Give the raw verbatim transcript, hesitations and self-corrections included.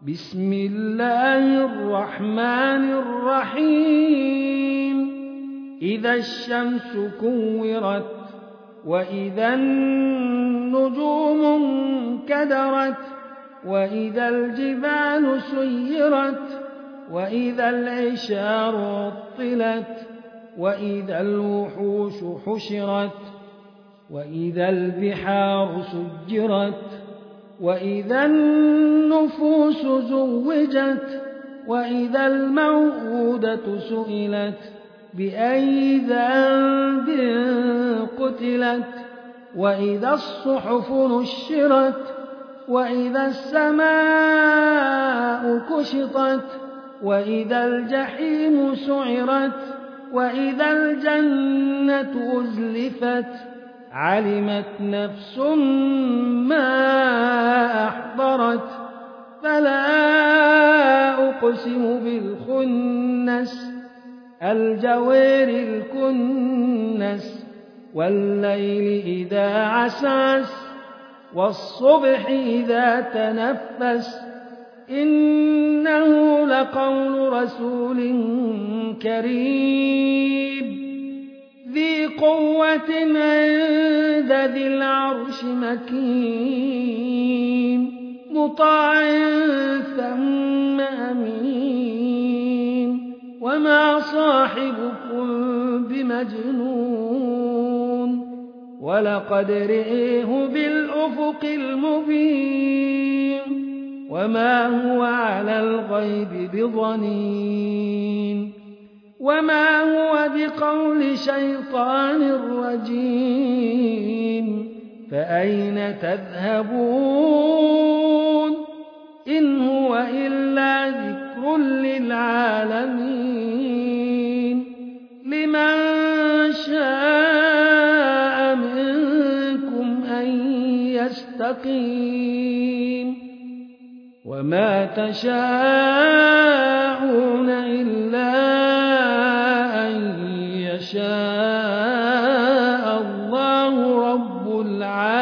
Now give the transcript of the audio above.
بسم الله الرحمن الرحيم إذا الشمس كورت وإذا النجوم انكدرت وإذا الجبال سيرت وإذا العشار عطلت وإذا الوحوش حشرت وإذا البحار سجرت وإذا النفوس زوجت وإذا الموءودة سئلت بأي ذنب قتلت وإذا الصحف نشرت وإذا السماء كشطت وإذا الجحيم سعرت وإذا الجنة أزلفت علمت نفس ما أحضرت فلا أقسم بالخنس الجوار الكنس والليل إذا عسعس والصبح إذا تنفس إنه لقول رسول كريم ذي قوة عند ذي العرش مكين مطاع ثم أمين وما صاحبكم بمجنون ولقد رئيه بالأفق المبين وما هو على الغيب بضنين وما هو بقول شيطان رجيم فأين تذهبون إن هو إلا ذكر للعالمين لمن شاء منكم أن يستقيم وما تشاءون إلا يشاء الله رب العالمين.